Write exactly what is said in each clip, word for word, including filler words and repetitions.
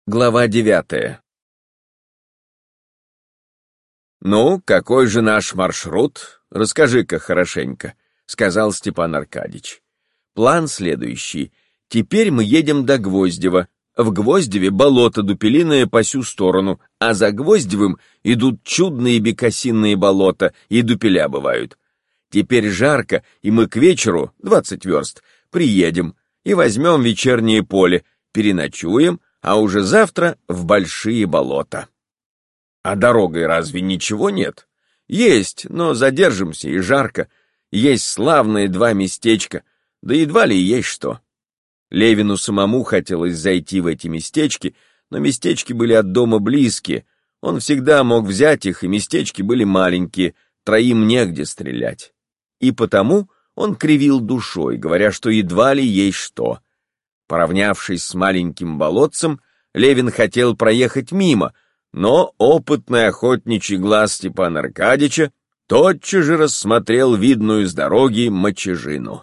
Глава девятая. «Ну, какой же наш маршрут? Расскажи-ка хорошенько», — сказал Степан Аркадьич. «План следующий. Теперь мы едем до Гвоздева. В Гвоздеве болото дупелиное по сю сторону, а за Гвоздевым идут чудные бекасинные болота, и дупеля бывают. Теперь жарко, и мы к вечеру, двадцать верст, приедем и возьмем вечернее поле, переночуем, а уже завтра в большие болота». «А дорогой разве ничего нет?» «Есть, но задержимся, и жарко. Есть славные два местечка, да едва ли есть что». Левину самому хотелось зайти в эти местечки, но местечки были от дома близкие. Он всегда мог взять их, и местечки были маленькие, троим негде стрелять. И потому он кривил душой, говоря, что едва ли есть что. Поравнявшись с маленьким болотцем, Левин хотел проехать мимо, но опытный охотничий глаз Степана Аркадьича тотчас же рассмотрел видную с дороги мочежину.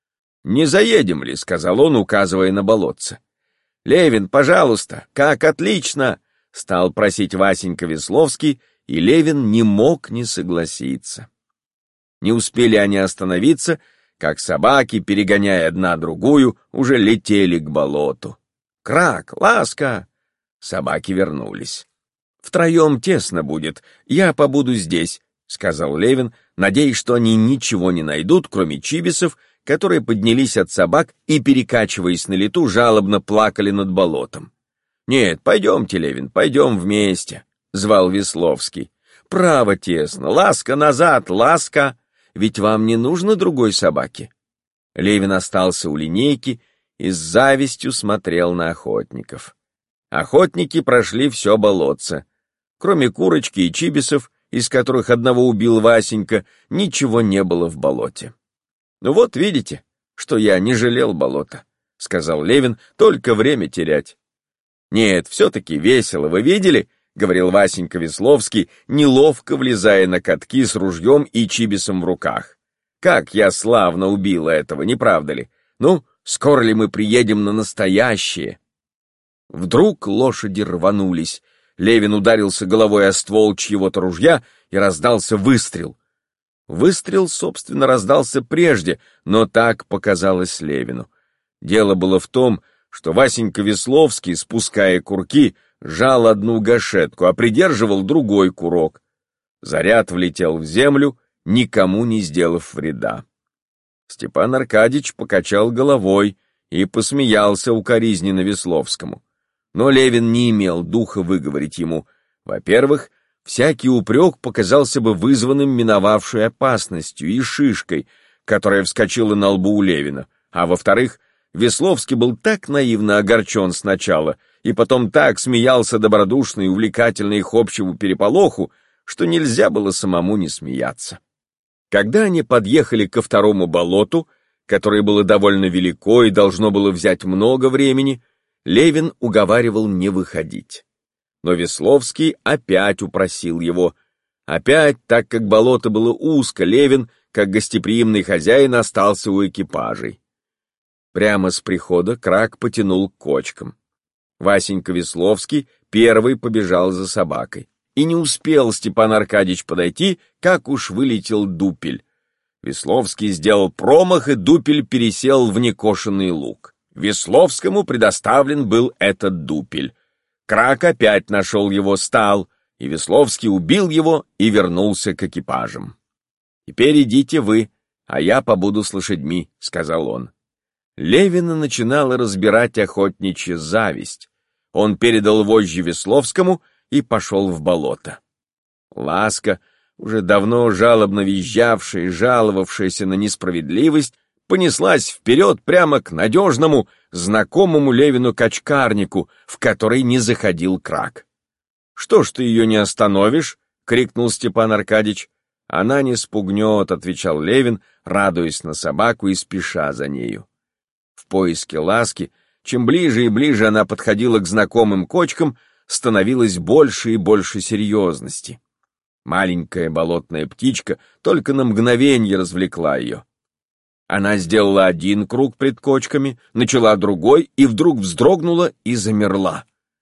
«Не заедем ли?» — сказал он, указывая на болотце. «Левин, пожалуйста, как отлично!» — стал просить Васенька Весловский, и Левин не мог не согласиться. Не успели они остановиться, как собаки, перегоняя одна другую, уже летели к болоту. «Крак! Ласка!» Собаки вернулись. «Втроем тесно будет, я побуду здесь», — сказал Левин, надеясь, что они ничего не найдут, кроме чибисов, которые поднялись от собак и, перекачиваясь на лету, жалобно плакали над болотом. «Нет, пойдемте, Левин, пойдем вместе», — звал Весловский. «Право тесно, Ласка назад, Ласка! Ведь вам не нужно другой собаки». Левин остался у линейки и с завистью смотрел на охотников. Охотники прошли все болотце. Кроме курочки и чибисов, из которых одного убил Васенька, ничего не было в болоте. «Ну вот видите, что я не жалел болота», — сказал Левин, — «только время терять». «Нет, все-таки весело, вы видели?» — говорил Васенька Весловский, неловко влезая на катки с ружьем и чибисом в руках. «Как я славно убил этого, не правда ли? Ну, скоро ли мы приедем на настоящее?» Вдруг лошади рванулись. Левин ударился головой о ствол чьего-то ружья, и раздался выстрел. Выстрел, собственно, раздался прежде, но так показалось Левину. Дело было в том, что Васенька Весловский, спуская курки, жал одну гашетку, а придерживал другой курок. Заряд влетел в землю, никому не сделав вреда. Степан Аркадьич покачал головой и посмеялся укоризненно Весловскому. Но Левин не имел духа выговорить ему. Во-первых, всякий упрек показался бы вызванным миновавшей опасностью и шишкой, которая вскочила на лбу у Левина. А во-вторых, Весловский был так наивно огорчен сначала, и потом так смеялся добродушно и увлекательно их общему переполоху, что нельзя было самому не смеяться. Когда они подъехали ко второму болоту, которое было довольно велико и должно было взять много времени, Левин уговаривал не выходить. Но Весловский опять упросил его. Опять, так как болото было узко, Левин, как гостеприимный хозяин, остался у экипажей. Прямо с прихода Крак потянул к кочкам. Васенька Весловский первый побежал за собакой. И не успел Степан Аркадьич подойти, как уж вылетел дупель. Весловский сделал промах, и дупель пересел в некошенный луг. Весловскому предоставлен был этот дупель. Крак опять нашел его стал, и Весловский убил его и вернулся к экипажам. «Теперь идите вы, а я побуду с лошадьми», — сказал он. Левина начинала разбирать охотничья зависть. Он передал вожжи Весловскому и пошел в болото. Ласка, уже давно жалобно визжавшая и жаловавшаяся на несправедливость, понеслась вперед прямо к надежному, знакомому Левину качкарнику, в который не заходил Крак. «Что ж ты ее не остановишь?» — крикнул Степан Аркадьич. «Она не спугнет», — отвечал Левин, радуясь на собаку и спеша за нею. В поиске Ласки, чем ближе и ближе она подходила к знакомым кочкам, становилось больше и больше серьезности. Маленькая болотная птичка только на мгновенье развлекла ее. Она сделала один круг пред кочками, начала другой и вдруг вздрогнула и замерла.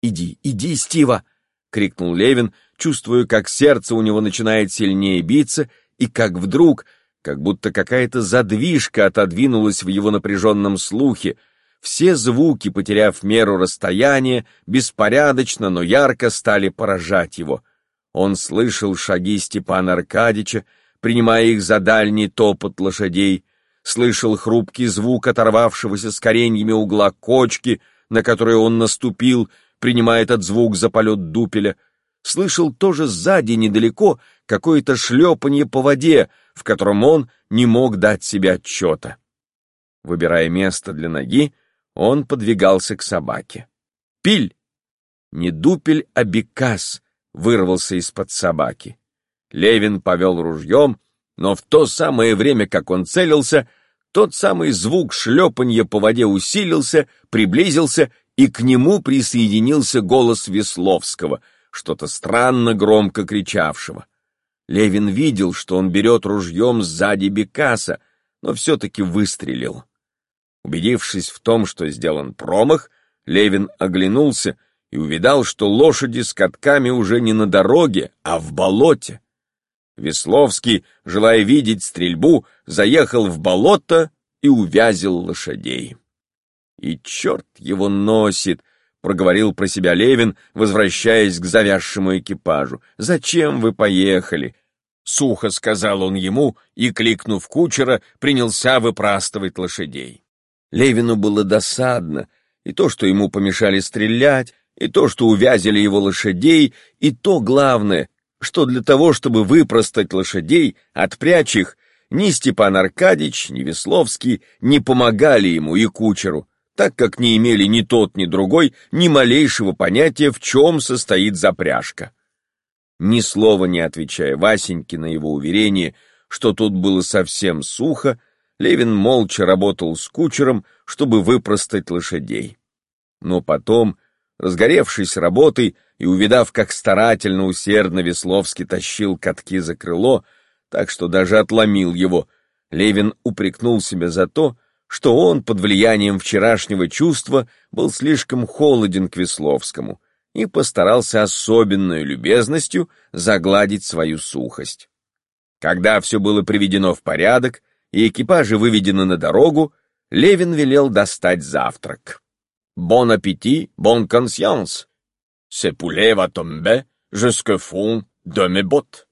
«Иди, иди, Стива!» — крикнул Левин, чувствуя, как сердце у него начинает сильнее биться, и как вдруг, как будто какая-то задвижка отодвинулась в его напряженном слухе, все звуки, потеряв меру расстояния, беспорядочно, но ярко стали поражать его. Он слышал шаги Степана Аркадьича, принимая их за дальний топот лошадей, слышал хрупкий звук оторвавшегося с кореньями угла кочки, на которую он наступил, принимая этот звук за полет дупеля, слышал тоже сзади недалеко какое-то шлепанье по воде, в котором он не мог дать себе отчета. Выбирая место для ноги, он подвигался к собаке. Пиль! Не дупель, а бекас вырвался из-под собаки. Левин повел ружьем, но в то самое время, как он целился, тот самый звук шлепанья по воде усилился, приблизился, и к нему присоединился голос Весловского, что-то странно громко кричавшего. Левин видел, что он берет ружьем сзади бекаса, но все-таки выстрелил. Убедившись в том, что сделан промах, Левин оглянулся и увидал, что лошади с катками уже не на дороге, а в болоте. Весловский, желая видеть стрельбу, заехал в болото и увязил лошадей. «И черт его носит!» — проговорил про себя Левин, возвращаясь к завязшему экипажу. «Зачем вы поехали?» — сухо сказал он ему и, кликнув кучера, принялся выпрастывать лошадей. Левину было досадно и то, что ему помешали стрелять, и то, что увязили его лошадей, и то главное, что для того, чтобы выпростать лошадей, отпрячь их, ни Степан Аркадьич, ни Весловский не помогали ему и кучеру, так как не имели ни тот, ни другой ни малейшего понятия, в чем состоит запряжка. Ни слова не отвечая Васеньке на его уверение, что тут было совсем сухо, Левин молча работал с кучером, чтобы выпростать лошадей. Но потом, разгоревшись работой и увидав, как старательно усердно Весловский тащил катки за крыло, так что даже отломил его, Левин упрекнул себя за то, что он под влиянием вчерашнего чувства был слишком холоден к Весловскому и постарался особенной любезностью загладить свою сухость. Когда все было приведено в порядок и экипажи выведены на дорогу, Левин велел достать завтрак. «Бон аппетит, бон консьянс! Ce poulet va tomber jusqu'au fond de mes bottes»,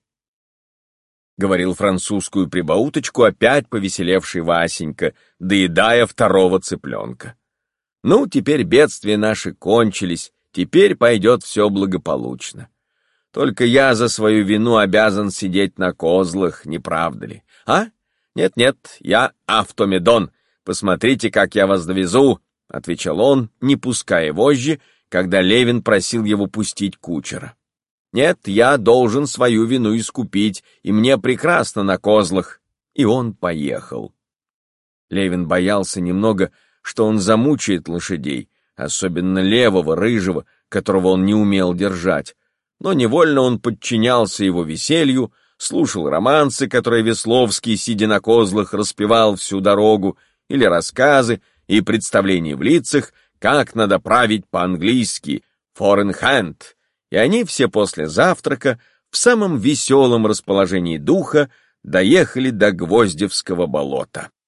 — говорил французскую прибауточку опять повеселевший Васенька, доедая второго цыпленка. «Ну, теперь бедствия наши кончились, теперь пойдет все благополучно. Только я за свою вину обязан сидеть на козлах, не правда ли? А? Нет-нет, я автомедон, посмотрите, как я вас довезу», — отвечал он, не пуская вожжи, когда Левин просил его пустить кучера. «Нет, я должен свою вину искупить, и мне прекрасно на козлах». И он поехал. Левин боялся немного, что он замучает лошадей, особенно левого, рыжего, которого он не умел держать, но невольно он подчинялся его веселью, слушал романсы, которые Весловский, сидя на козлах, распевал всю дорогу, или рассказы и представления в лицах, как надо править по-английски «four in hand», и они все после завтрака в самом веселом расположении духа доехали до Гвоздевского болота.